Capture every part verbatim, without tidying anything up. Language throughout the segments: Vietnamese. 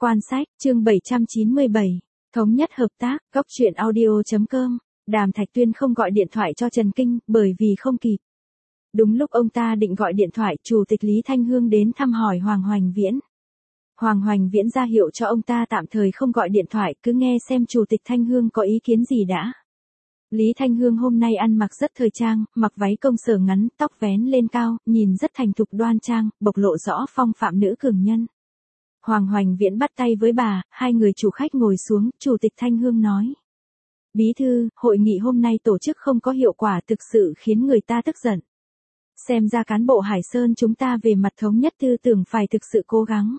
Quan sách, chương bảy trăm chín mươi bảy, thống nhất hợp tác, góc truyện audio.com, Đàm Thạch Tuyên không gọi điện thoại cho Trần Kinh, bởi vì không kịp. Đúng lúc ông ta định gọi điện thoại, Chủ tịch Lý Thanh Hương đến thăm hỏi Hoàng Hoành Viễn. Hoàng Hoành Viễn ra hiệu cho ông ta tạm thời không gọi điện thoại, cứ nghe xem Chủ tịch Thanh Hương có ý kiến gì đã. Lý Thanh Hương hôm nay ăn mặc rất thời trang, mặc váy công sở ngắn, tóc vén lên cao, nhìn rất thành thục đoan trang, bộc lộ rõ phong phạm nữ cường nhân. Hoàng Hoành Viễn bắt tay với bà, hai người chủ khách ngồi xuống, Chủ tịch Thanh Hương nói. Bí thư, hội nghị hôm nay tổ chức không có hiệu quả thực sự khiến người ta tức giận. Xem ra cán bộ Hải Sơn chúng ta về mặt thống nhất tư tưởng phải thực sự cố gắng.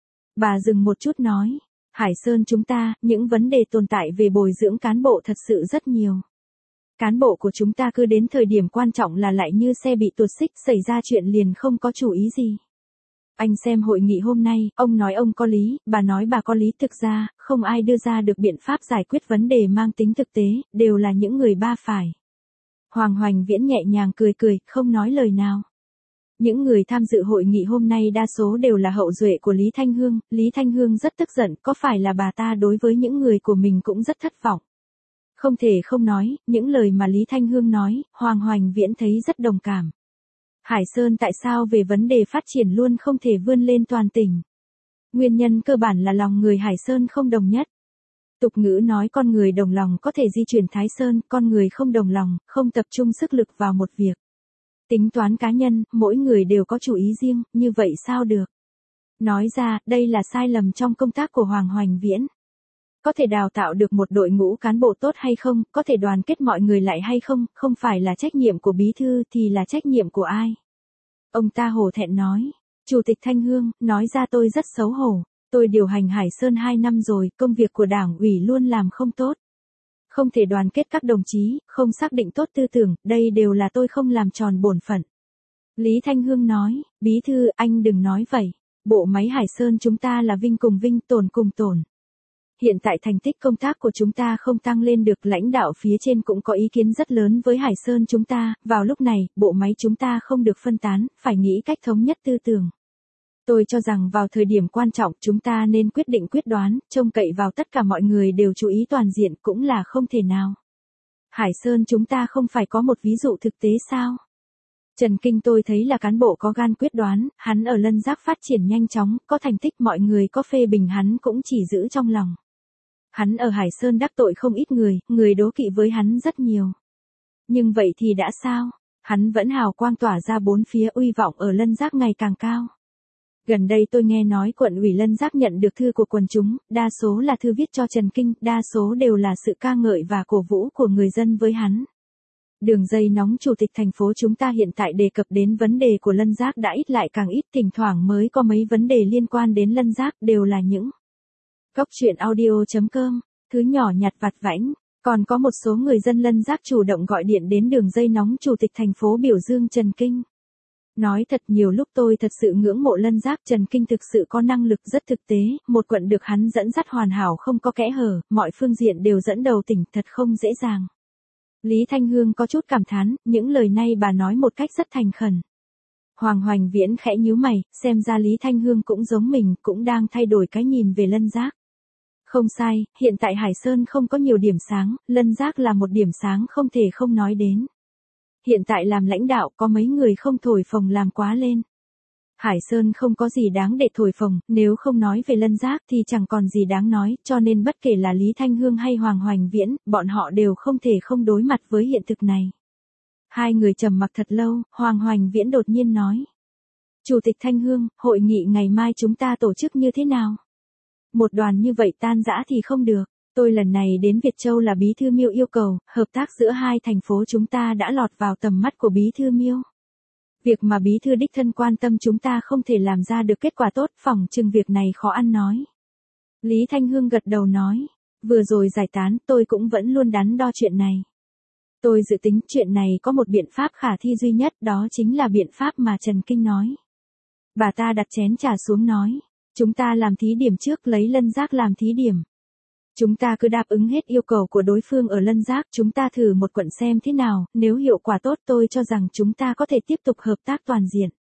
Bà dừng một chút nói, Hải Sơn chúng ta, những vấn đề tồn tại về bồi dưỡng cán bộ thật sự rất nhiều. Cán bộ của chúng ta cứ đến thời điểm quan trọng là lại như xe bị tuột xích, xảy ra chuyện liền không có chủ ý gì. Anh xem hội nghị hôm nay, ông nói ông có lý, bà nói bà có lý, thực ra, không ai đưa ra được biện pháp giải quyết vấn đề mang tính thực tế, đều là những người ba phải. Hoàng Hoành Viễn nhẹ nhàng cười cười, không nói lời nào. Những người tham dự hội nghị hôm nay đa số đều là hậu duệ của Lý Thanh Hương, Lý Thanh Hương rất tức giận, có phải là bà ta đối với những người của mình cũng rất thất vọng. Không thể không nói, những lời mà Lý Thanh Hương nói, Hoàng Hoành Viễn thấy rất đồng cảm. Hải Sơn tại sao về vấn đề phát triển luôn không thể vươn lên toàn tỉnh? Nguyên nhân cơ bản là lòng người Hải Sơn không đồng nhất. Tục ngữ nói con người đồng lòng có thể di chuyển Thái Sơn, con người không đồng lòng, không tập trung sức lực vào một việc. Tính toán cá nhân, mỗi người đều có chủ ý riêng, như vậy sao được? Nói ra, đây là sai lầm trong công tác của Hoàng Hoành Viễn. Có thể đào tạo được một đội ngũ cán bộ tốt hay không, có thể đoàn kết mọi người lại hay không, không phải là trách nhiệm của bí thư thì là trách nhiệm của ai? Ông ta hổ thẹn nói, Chủ tịch Thanh Hương, nói ra tôi rất xấu hổ, tôi điều hành Hải Sơn hai năm rồi, công việc của đảng ủy luôn làm không tốt. Không thể đoàn kết các đồng chí, không xác định tốt tư tưởng, đây đều là tôi không làm tròn bổn phận. Lý Thanh Hương nói, bí thư, anh đừng nói vậy, bộ máy Hải Sơn chúng ta là vinh cùng vinh, tổn cùng tổn. Hiện tại thành tích công tác của chúng ta không tăng lên được, lãnh đạo phía trên cũng có ý kiến rất lớn với Hải Sơn chúng ta, vào lúc này, bộ máy chúng ta không được phân tán, phải nghĩ cách thống nhất tư tưởng. Tôi cho rằng vào thời điểm quan trọng chúng ta nên quyết định quyết đoán, trông cậy vào tất cả mọi người đều chú ý toàn diện cũng là không thể nào. Hải Sơn chúng ta không phải có một ví dụ thực tế sao? Trần Kinh tôi thấy là cán bộ có gan quyết đoán, hắn ở Lân Giác phát triển nhanh chóng, có thành tích, mọi người có phê bình hắn cũng chỉ giữ trong lòng. Hắn ở Hải Sơn đắc tội không ít người, người đố kỵ với hắn rất nhiều. Nhưng vậy thì đã sao? Hắn vẫn hào quang tỏa ra bốn phía, uy vọng ở Lân Giác ngày càng cao. Gần đây tôi nghe nói quận ủy Lân Giác nhận được thư của quần chúng, đa số là thư viết cho Trần Kinh, đa số đều là sự ca ngợi và cổ vũ của người dân với hắn. Đường dây nóng Chủ tịch thành phố chúng ta hiện tại đề cập đến vấn đề của Lân Giác đã ít lại càng ít, thỉnh thoảng mới có mấy vấn đề liên quan đến Lân Giác, đều là những góc truyện audio.com, thứ nhỏ nhặt vặt vãnh. Còn có một số người dân Lân Giác chủ động gọi điện đến đường dây nóng Chủ tịch thành phố biểu dương Trần Kinh. Nói thật, nhiều lúc tôi thật sự ngưỡng mộ Lân Giác, Trần Kinh thực sự có năng lực rất thực tế, một quận được hắn dẫn dắt hoàn hảo không có kẽ hở, mọi phương diện đều dẫn đầu tỉnh, thật không dễ dàng. Lý Thanh Hương có chút cảm thán, những lời này bà nói một cách rất thành khẩn. Hoàng Hoành Viễn khẽ nhíu mày, xem ra Lý Thanh Hương cũng giống mình, cũng đang thay đổi cái nhìn về Lân Giác. Không sai, hiện tại Hải Sơn không có nhiều điểm sáng, Lân Giác là một điểm sáng không thể không nói đến. Hiện tại làm lãnh đạo có mấy người không thổi phồng làm quá lên. Hải Sơn không có gì đáng để thổi phồng, nếu không nói về Lân Giác thì chẳng còn gì đáng nói, cho nên bất kể là Lý Thanh Hương hay Hoàng Hoành Viễn, bọn họ đều không thể không đối mặt với hiện thực này. Hai người trầm mặc thật lâu, Hoàng Hoành Viễn đột nhiên nói. Chủ tịch Thanh Hương, hội nghị ngày mai chúng ta tổ chức như thế nào? Một đoàn như vậy tan rã thì không được. Tôi lần này đến Việt Châu là Bí thư Miêu yêu cầu, hợp tác giữa hai thành phố chúng ta đã lọt vào tầm mắt của Bí thư Miêu. Việc mà Bí thư đích thân quan tâm chúng ta không thể làm ra được kết quả tốt, phỏng chừng việc này khó ăn nói. Lý Thanh Hương gật đầu nói, vừa rồi giải tán tôi cũng vẫn luôn đắn đo chuyện này. Tôi dự tính chuyện này có một biện pháp khả thi duy nhất, đó chính là biện pháp mà Trần Kinh nói. Bà ta đặt chén trà xuống nói, chúng ta làm thí điểm trước, lấy Lân Giác làm thí điểm. Chúng ta cứ đáp ứng hết yêu cầu của đối phương ở Lân Giác, chúng ta thử một quận xem thế nào, nếu hiệu quả tốt tôi cho rằng chúng ta có thể tiếp tục hợp tác toàn diện.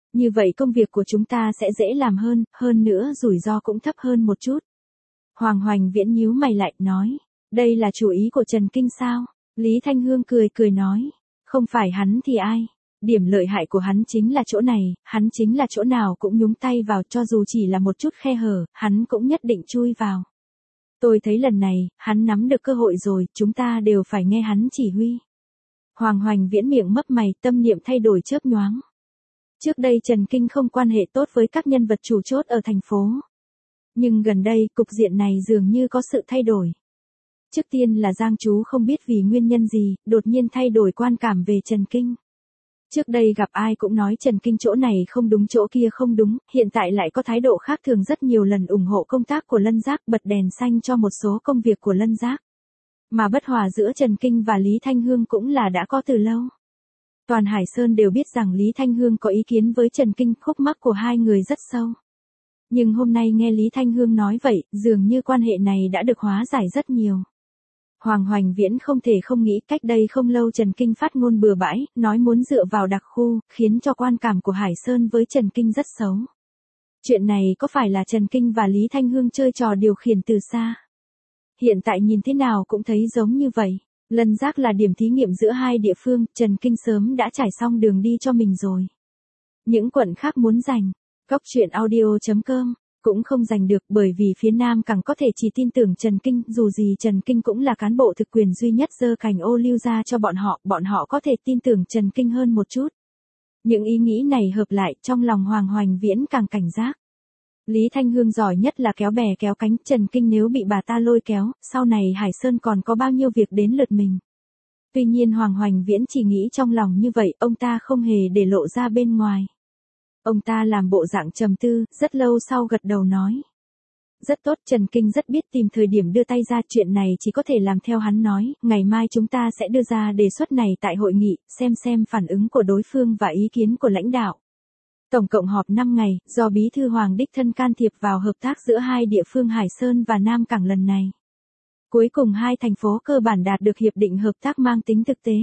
Như vậy công việc của chúng ta sẽ dễ làm hơn, hơn nữa rủi ro cũng thấp hơn một chút. Hoàng Hoành Viễn nhíu mày lại, nói. Đây là chủ ý của Trần Kinh sao? Lý Thanh Hương cười cười nói. Không phải hắn thì ai? Điểm lợi hại của hắn chính là chỗ này, hắn chính là chỗ nào cũng nhúng tay vào, cho dù chỉ là một chút khe hở, hắn cũng nhất định chui vào. Tôi thấy lần này, hắn nắm được cơ hội rồi, chúng ta đều phải nghe hắn chỉ huy. Hoàng Hoành Viễn miệng mấp mày, tâm niệm thay đổi chớp nhoáng. Trước đây Trần Kinh không quan hệ tốt với các nhân vật chủ chốt ở thành phố. Nhưng gần đây, cục diện này dường như có sự thay đổi. Trước tiên là Giang Chú không biết vì nguyên nhân gì, đột nhiên thay đổi quan cảm về Trần Kinh. Trước đây gặp ai cũng nói Trần Kinh chỗ này không đúng chỗ kia không đúng, hiện tại lại có thái độ khác thường, rất nhiều lần ủng hộ công tác của Lân Giác, bật đèn xanh cho một số công việc của Lân Giác. Mà bất hòa giữa Trần Kinh và Lý Thanh Hương cũng là đã có từ lâu. Toàn Hải Sơn đều biết rằng Lý Thanh Hương có ý kiến với Trần Kinh, khúc mắc của hai người rất sâu. Nhưng hôm nay nghe Lý Thanh Hương nói vậy, dường như quan hệ này đã được hóa giải rất nhiều. Hoàng Hoành Viễn không thể không nghĩ, cách đây không lâu Trần Kinh phát ngôn bừa bãi, nói muốn dựa vào đặc khu, khiến cho quan cảm của Hải Sơn với Trần Kinh rất xấu. Chuyện này có phải là Trần Kinh và Lý Thanh Hương chơi trò điều khiển từ xa? Hiện tại nhìn thế nào cũng thấy giống như vậy. Lân Giác là điểm thí nghiệm giữa hai địa phương, Trần Kinh sớm đã trải xong đường đi cho mình rồi. Những quận khác muốn giành, Cóc truyện audio chấm com, cũng không giành được, bởi vì phía Nam càng có thể chỉ tin tưởng Trần Kinh, dù gì Trần Kinh cũng là cán bộ thực quyền duy nhất giơ cành ô liu ra cho bọn họ, bọn họ có thể tin tưởng Trần Kinh hơn một chút. Những ý nghĩ này hợp lại, trong lòng Hoàng Hoành Viễn càng cảnh giác. Lý Thanh Hương giỏi nhất là kéo bè kéo cánh, Trần Kinh nếu bị bà ta lôi kéo, sau này Hải Sơn còn có bao nhiêu việc đến lượt mình. Tuy nhiên Hoàng Hoành Viễn chỉ nghĩ trong lòng như vậy, ông ta không hề để lộ ra bên ngoài. Ông ta làm bộ dạng trầm tư, rất lâu sau gật đầu nói. Rất tốt, Trần Kinh rất biết tìm thời điểm đưa tay ra, chuyện này chỉ có thể làm theo hắn nói, ngày mai chúng ta sẽ đưa ra đề xuất này tại hội nghị, xem xem phản ứng của đối phương và ý kiến của lãnh đạo. Tổng cộng họp năm ngày, do Bí thư Hoàng đích thân can thiệp vào hợp tác giữa hai địa phương Hải Sơn và Nam Cảng lần này. Cuối cùng hai thành phố cơ bản đạt được hiệp định hợp tác mang tính thực tế.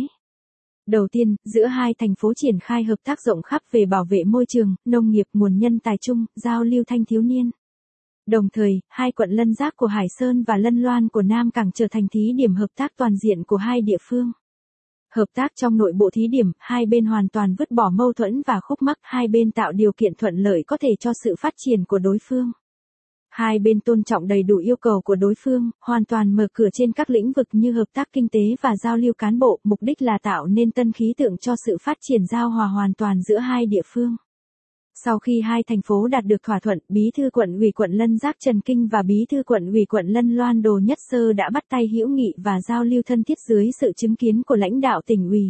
Đầu tiên, giữa hai thành phố triển khai hợp tác rộng khắp về bảo vệ môi trường, nông nghiệp, nguồn nhân tài chung, giao lưu thanh thiếu niên. Đồng thời, hai quận Lân Giác của Hải Sơn và Lân Loan của Nam Cảng trở thành thí điểm hợp tác toàn diện của hai địa phương. Hợp tác trong nội bộ thí điểm, hai bên hoàn toàn vứt bỏ mâu thuẫn và khúc mắc, hai bên tạo điều kiện thuận lợi có thể cho sự phát triển của đối phương. Hai bên tôn trọng đầy đủ yêu cầu của đối phương, hoàn toàn mở cửa trên các lĩnh vực như hợp tác kinh tế và giao lưu cán bộ, mục đích là tạo nên tân khí tượng cho sự phát triển giao hòa hoàn toàn giữa hai địa phương. Sau khi hai thành phố đạt được thỏa thuận, Bí thư quận ủy quận Lân Giác Trần Kinh và Bí thư quận ủy quận Lân Loan Đồ Nhất Sơ đã bắt tay hữu nghị và giao lưu thân thiết dưới sự chứng kiến của lãnh đạo tỉnh ủy.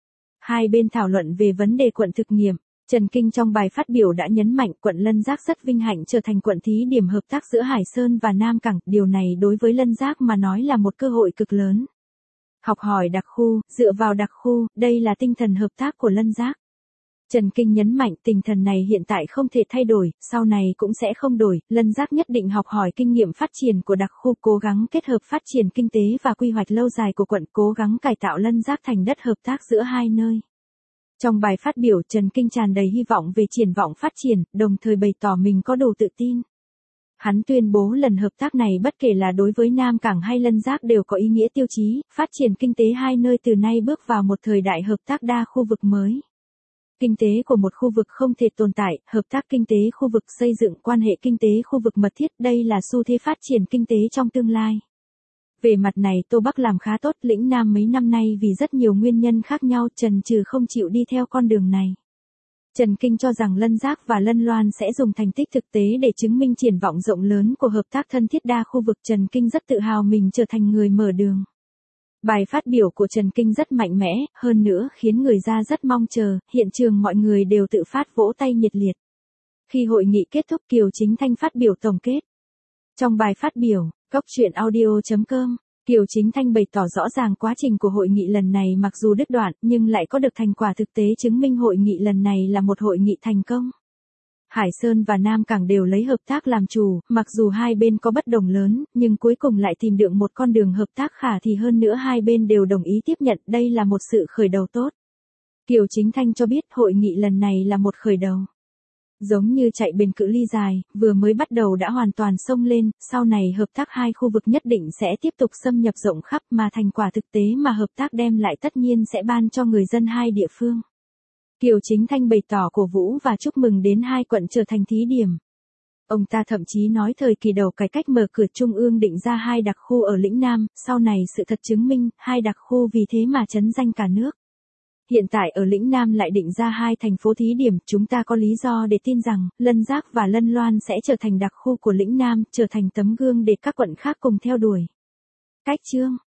Hai bên thảo luận về vấn đề quận thực nghiệm. Trần Kinh trong bài phát biểu đã nhấn mạnh quận Lân Giác rất vinh hạnh trở thành quận thí điểm hợp tác giữa Hải Sơn và Nam Cảng, điều này đối với Lân Giác mà nói là một cơ hội cực lớn. Học hỏi đặc khu, dựa vào đặc khu, đây là tinh thần hợp tác của Lân Giác. Trần Kinh nhấn mạnh tinh thần này hiện tại không thể thay đổi, sau này cũng sẽ không đổi, Lân Giác nhất định học hỏi kinh nghiệm phát triển của đặc khu, cố gắng kết hợp phát triển kinh tế và quy hoạch lâu dài của quận, cố gắng cải tạo Lân Giác thành đất hợp tác giữa hai nơi. Trong bài phát biểu, Trần Kinh tràn đầy hy vọng về triển vọng phát triển, đồng thời bày tỏ mình có đủ tự tin. Hắn tuyên bố lần hợp tác này bất kể là đối với Nam Cảng hay Lân Giác đều có ý nghĩa tiêu chí, phát triển kinh tế hai nơi từ nay bước vào một thời đại hợp tác đa khu vực mới. Kinh tế của một khu vực không thể tồn tại, hợp tác kinh tế khu vực xây dựng quan hệ kinh tế khu vực mật thiết, đây là xu thế phát triển kinh tế trong tương lai. Về mặt này Tô Bắc làm khá tốt, lĩnh Nam mấy năm nay vì rất nhiều nguyên nhân khác nhau trần trừ không chịu đi theo con đường này. Trần Kinh cho rằng Lân Giác và Lân Loan sẽ dùng thành tích thực tế để chứng minh triển vọng rộng lớn của hợp tác thân thiết đa khu vực. Trần Kinh rất tự hào mình trở thành người mở đường. Bài phát biểu của Trần Kinh rất mạnh mẽ, hơn nữa khiến người ra rất mong chờ, hiện trường mọi người đều tự phát vỗ tay nhiệt liệt. Khi hội nghị kết thúc Kiều Chính Thanh phát biểu tổng kết. Trong bài phát biểu, Cóc truyện audio chấm com, Kiều Chính Thanh bày tỏ rõ ràng quá trình của hội nghị lần này mặc dù đứt đoạn nhưng lại có được thành quả thực tế chứng minh hội nghị lần này là một hội nghị thành công. Hải Sơn và Nam Cảng đều lấy hợp tác làm chủ, mặc dù hai bên có bất đồng lớn, nhưng cuối cùng lại tìm được một con đường hợp tác khả thi, hơn nữa hai bên đều đồng ý tiếp nhận, đây là một sự khởi đầu tốt. Kiều Chính Thanh cho biết hội nghị lần này là một khởi đầu. Giống như chạy bền cự ly dài, vừa mới bắt đầu đã hoàn toàn xông lên, sau này hợp tác hai khu vực nhất định sẽ tiếp tục xâm nhập rộng khắp mà thành quả thực tế mà hợp tác đem lại tất nhiên sẽ ban cho người dân hai địa phương. Kiều Chính Thanh bày tỏ cổ vũ và chúc mừng đến hai quận trở thành thí điểm. Ông ta thậm chí nói thời kỳ đầu cải cách mở cửa Trung ương định ra hai đặc khu ở lĩnh Nam, sau này sự thật chứng minh, hai đặc khu vì thế mà chấn danh cả nước. Hiện tại ở lĩnh Nam lại định ra hai thành phố thí điểm, chúng ta có lý do để tin rằng, Lân Giác và Lân Loan sẽ trở thành đặc khu của lĩnh Nam, trở thành tấm gương để các quận khác cùng theo đuổi. Cách chương